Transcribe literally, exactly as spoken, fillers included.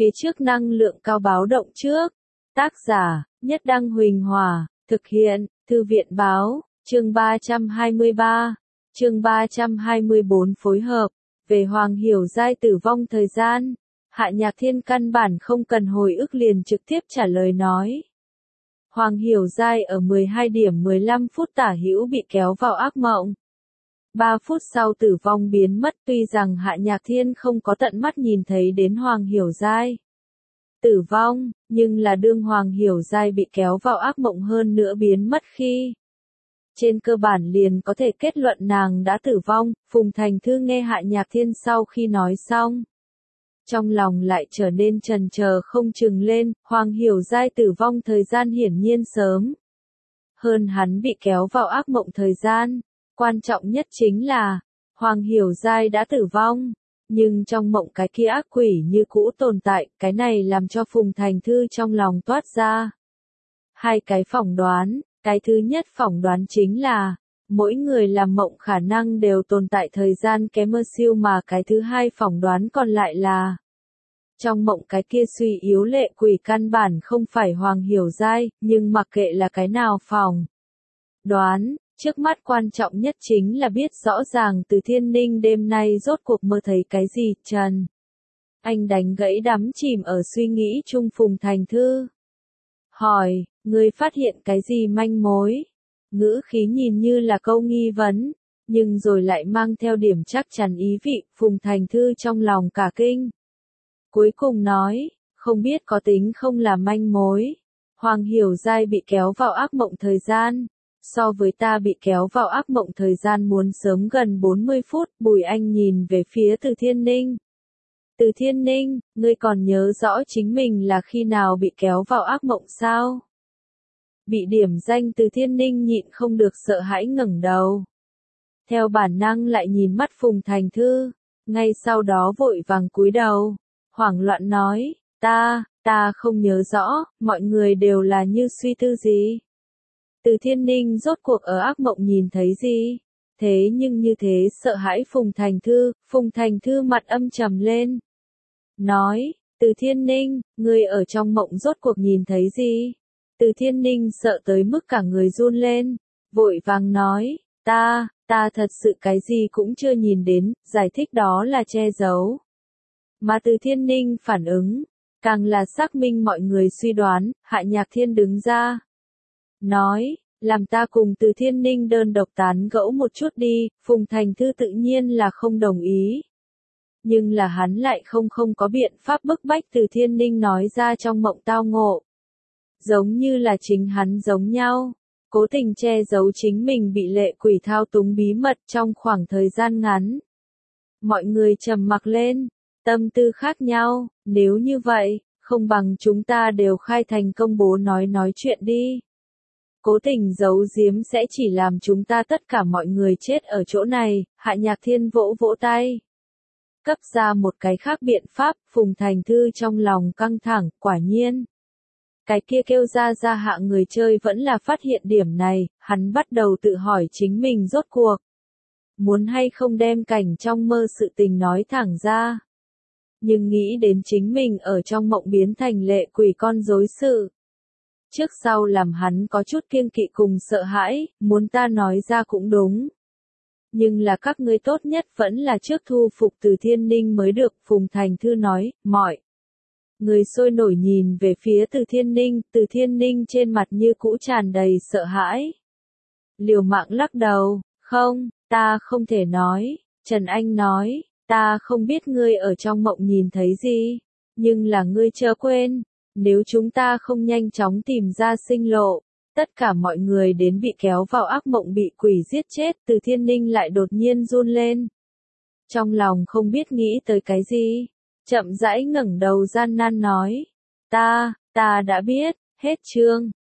phía trước năng lượng cao báo động trước. Tác giả, Nhất Đăng Huỳnh Hòa, thực hiện, Thư viện báo, chương ba trăm hai mươi ba, chương ba trăm hai mươi bốn phối hợp, về Hoàng Hiểu Giai tử vong thời gian. Hạ Nhạc Thiên căn bản không cần hồi ức liền trực tiếp trả lời nói. Hoàng Hiểu Giai ở mười hai điểm mười lăm phút tả hữu bị kéo vào ác mộng. ba phút sau tử vong biến mất, tuy rằng Hạ Nhạc Thiên không có tận mắt nhìn thấy đến Hoàng Hiểu Giai tử vong, nhưng là đương Hoàng Hiểu Giai bị kéo vào ác mộng hơn nữa biến mất khi. Trên cơ bản liền có thể kết luận nàng đã tử vong. Phùng Thành Thư nghe Hạ Nhạc Thiên sau khi nói xong, trong lòng lại trở nên chần chờ không chừng lên. Hoàng Hiểu Giai tử vong thời gian hiển nhiên sớm hơn hắn bị kéo vào ác mộng thời gian. Quan trọng nhất chính là, Hoàng Hiểu Giai đã tử vong, nhưng trong mộng cái kia ác quỷ như cũ tồn tại, cái này làm cho Phùng Thành Thư trong lòng toát ra hai cái phỏng đoán. Cái thứ nhất phỏng đoán chính là, mỗi người làm mộng khả năng đều tồn tại thời gian kém mơ siêu, mà cái thứ hai phỏng đoán còn lại là, trong mộng cái kia suy yếu lệ quỷ căn bản không phải Hoàng Hiểu Giai, nhưng mặc kệ là cái nào phỏng đoán, trước mắt quan trọng nhất chính là biết rõ ràng Từ Thiên Ninh đêm nay rốt cuộc mơ thấy cái gì. Trần Anh đánh gãy đắm chìm ở suy nghĩ chung Phùng Thành Thư. Hỏi, ngươi phát hiện cái gì manh mối? Ngữ khí nhìn như là câu nghi vấn, nhưng rồi lại mang theo điểm chắc chắn ý vị. Phùng Thành Thư trong lòng cả kinh. Cuối cùng nói, không biết có tính không là manh mối. Hoàng Hiểu Giai bị kéo vào ác mộng thời gian, so với ta bị kéo vào ác mộng thời gian muốn sớm gần bốn mươi phút. Bùi Anh nhìn về phía Từ Thiên Ninh. Từ Thiên Ninh, ngươi còn nhớ rõ chính mình là khi nào bị kéo vào ác mộng sao? Bị điểm danh Từ Thiên Ninh nhịn không được sợ hãi ngẩng đầu. Theo bản năng lại nhìn mắt Phùng Thành Thư, ngay sau đó vội vàng cúi đầu, hoảng loạn nói, ta, ta không nhớ rõ, mọi người đều là như suy tư gì. Từ Thiên Ninh rốt cuộc ở ác mộng nhìn thấy gì? Thế nhưng như thế sợ hãi Phùng Thành Thư. Phùng Thành Thư mặt âm trầm lên. Nói, Từ Thiên Ninh, ngươi ở trong mộng rốt cuộc nhìn thấy gì? Từ Thiên Ninh sợ tới mức cả người run lên, vội vàng nói, ta, ta thật sự cái gì cũng chưa nhìn đến, giải thích đó là che giấu. Mà Từ Thiên Ninh phản ứng, càng là xác minh mọi người suy đoán. Hạ Nhạc Thiên đứng ra, nói, làm ta cùng Từ Thiên Ninh đơn độc tán gẫu một chút đi. Phùng Thành Thư tự nhiên là không đồng ý. Nhưng là hắn lại không không có biện pháp bức bách Từ Thiên Ninh nói ra trong mộng tao ngộ. Giống như là chính hắn giống nhau, cố tình che giấu chính mình bị lệ quỷ thao túng bí mật trong khoảng thời gian ngắn. Mọi người trầm mặc lên, tâm tư khác nhau. Nếu như vậy, không bằng chúng ta đều khai thành công bố nói nói chuyện đi. Cố tình giấu giếm sẽ chỉ làm chúng ta tất cả mọi người chết ở chỗ này. Hạ Nhạc Thiên vỗ vỗ tay, cấp ra một cái khác biện pháp. Phùng Thành Thư trong lòng căng thẳng, quả nhiên. Cái kia kêu ra ra hạ người chơi vẫn là phát hiện điểm này. Hắn bắt đầu tự hỏi chính mình rốt cuộc muốn hay không đem cảnh trong mơ sự tình nói thẳng ra. Nhưng nghĩ đến chính mình ở trong mộng biến thành lệ quỷ con rối sự, trước sau làm hắn có chút kiêng kỵ cùng sợ hãi. Muốn ta nói ra cũng đúng, nhưng là các ngươi tốt nhất vẫn là trước thu phục Từ Thiên Ninh mới được. Phùng Thành Thư nói. Mọi người sôi nổi nhìn về phía Từ Thiên Ninh. Từ Thiên Ninh trên mặt như cũ tràn đầy sợ hãi, liều mạng lắc đầu, không, ta không thể nói. Trần Anh nói, ta không biết ngươi ở trong mộng nhìn thấy gì, nhưng là ngươi chớ quên, nếu chúng ta không nhanh chóng tìm ra sinh lộ, tất cả mọi người đến bị kéo vào ác mộng bị quỷ giết chết. Từ Thiên Ninh lại đột nhiên run lên, trong lòng không biết nghĩ tới cái gì, chậm rãi ngẩng đầu gian nan nói, ta, ta đã biết. Hết chương.